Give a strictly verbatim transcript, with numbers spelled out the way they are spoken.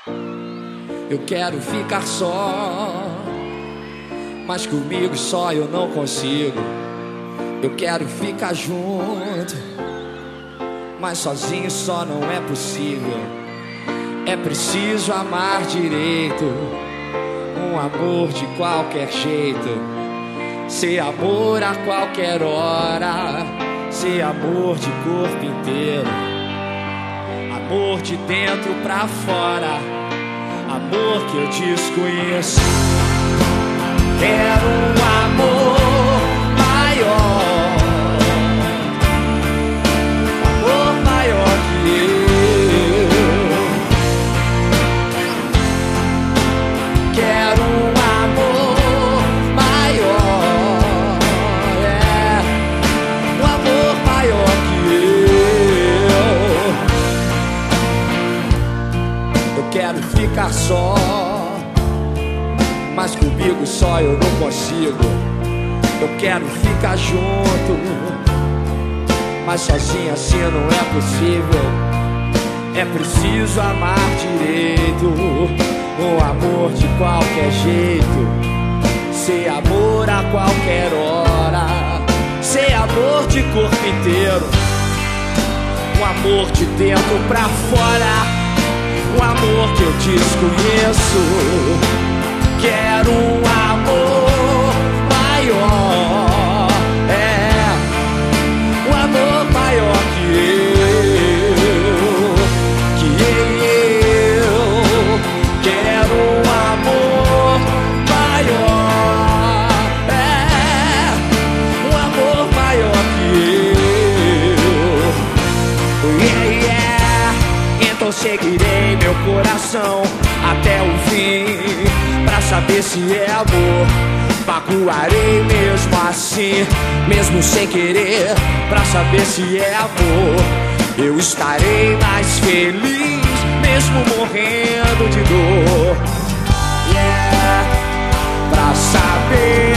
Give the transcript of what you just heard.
Eu quero ficar só, mas comigo só eu não consigo. Eu quero ficar junto, mas sozinho só não é possível. É preciso amar direito, um amor de qualquer jeito, ser amor a qualquer hora, ser amor de corpo inteiro, amor de dentro pra fora, amor que eu desconheço. Quero um amor maior, um amor maior que eu. Quero um amor maior, é, um amor maior que eu. Eu quero ficar só, mas comigo só eu não consigo. Eu quero ficar junto, mas sozinho assim não é possível. É preciso amar direito, um amor de qualquer jeito, ser amor a qualquer hora, ser amor de corpo inteiro, um amor de dentro pra fora, um amor que eu desconheço. Quero um amor maior, é, um amor maior que eu, que eu. Quero um amor maior, é, um amor maior que eu, yeah, yeah. Então seguirei meu coração até o fim, pra saber se é amor. Magoarei mesmo assim, mesmo sem querer, pra saber se é amor. Eu estarei mais feliz, mesmo morrendo de dor, yeah, pra saber